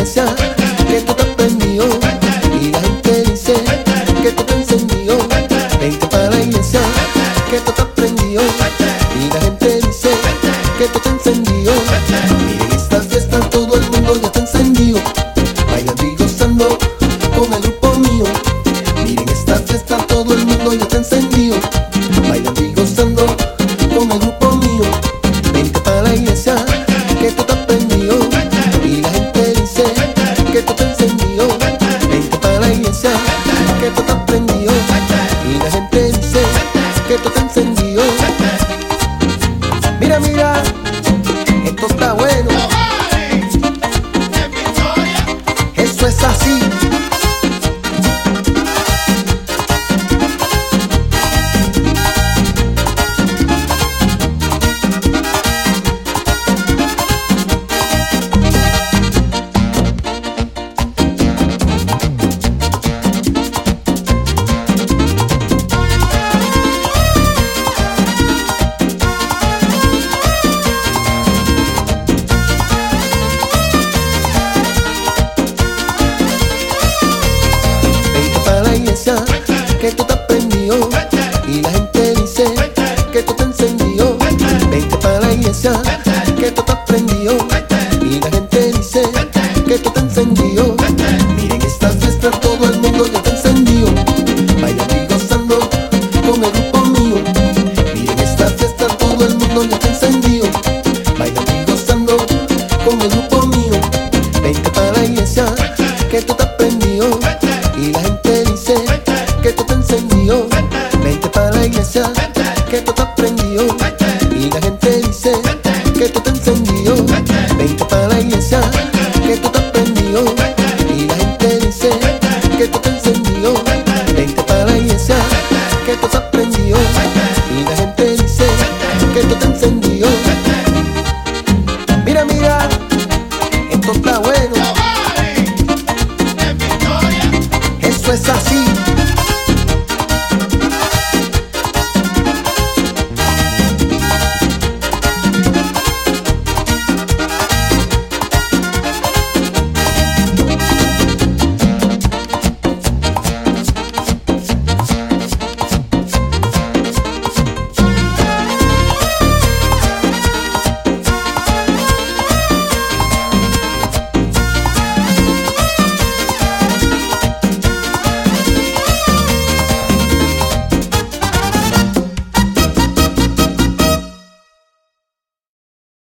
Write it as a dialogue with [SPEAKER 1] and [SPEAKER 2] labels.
[SPEAKER 1] iglesia que tú te has prendido y la gente dice que tú te has encendido. Vente para la iglesia que tú te has prendido y la gente dice que tú te has encendido. Miren esta fiesta, todo el mundo ya está encendido, bailando y gozando con el grupo mío. Miren esta fiesta, todo el mundo ya está encendido, bailando y gozando con el grupo mío. Vente para la iglesia que tú te has prendido y la gente dice que tú te has encendido. Vente para la iglesia que tú te has prendido y la gente dice que tú te has encendido. Mira, mira, esto está bueno. Eso es así. Que tú te has prendido y la gente dice que tú te has encendido. Vente para la iglesia que tú te has prendido y la gente dice que tú te has encendido. Miren esta fiesta, todo el mundo ya está encendido, bailando y gozando con el grupo mío. Miren esta fiesta, todo el mundo ya está encendido, bailando y gozando con el grupo mío. Vente para la iglesia que tú te has prendido y la gente dice que tú te has encendido. Vente para la iglesia que tú te has prendido y la gente dice que tú te has encendido. Vente para la iglesia que tú te has prendido y la gente dice que tú te has encendido. Vente para la iglesia que tú te has prendido y la gente dice que tú te has encendido. Mira, mira, esto está bueno. Eso es así.